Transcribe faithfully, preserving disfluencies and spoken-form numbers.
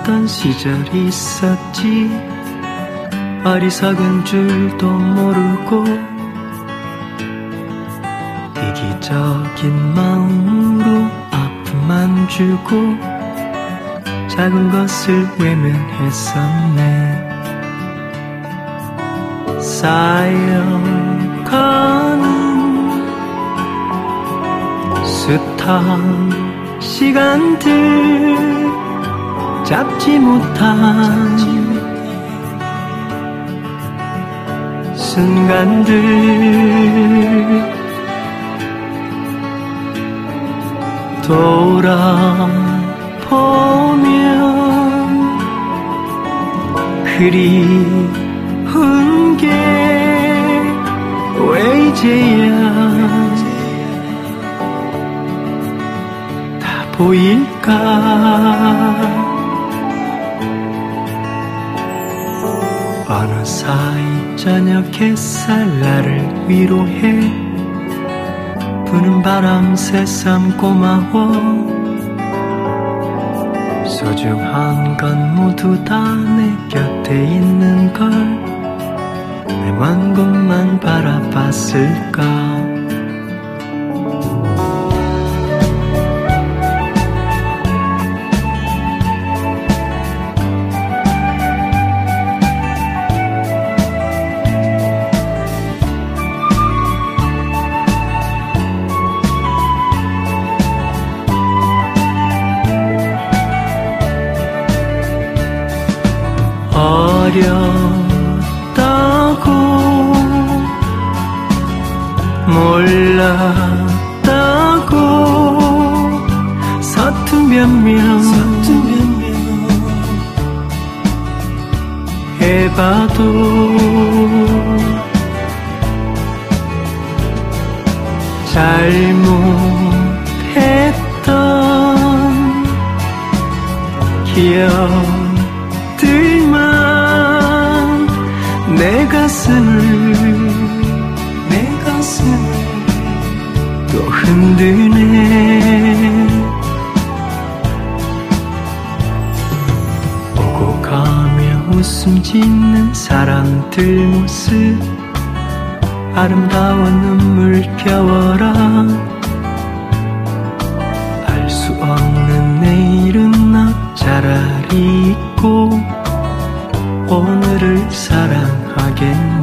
몰랐던 시절이 있었지. 어리석은 줄도 모르고 이기적인 마음으로 아픔만 주고 작은 것을 외면했었네. 쌓여가는 숱한 시간들 잡지 못한 순간들 돌아보면 그리운 게 왜 이제야 다 보일까. 어느사이 저녁 햇살 나를 위로해. 부는 바람 새삼 고마워. 소중한 건 모두 다 내 곁에 있는 걸 내 먼 곳만 바라봤을까. 어렸다고 몰랐다고 서툰 변명 해봐도 잘못했던 기억들만 내 가슴을 내 가슴을 또 흔드네. 오고 가며 웃음 짓는 사람들 모습 아름다워 눈물 겨워라. 알 수 없는 내일은 차라리 잊고 오늘을 사랑하겠네.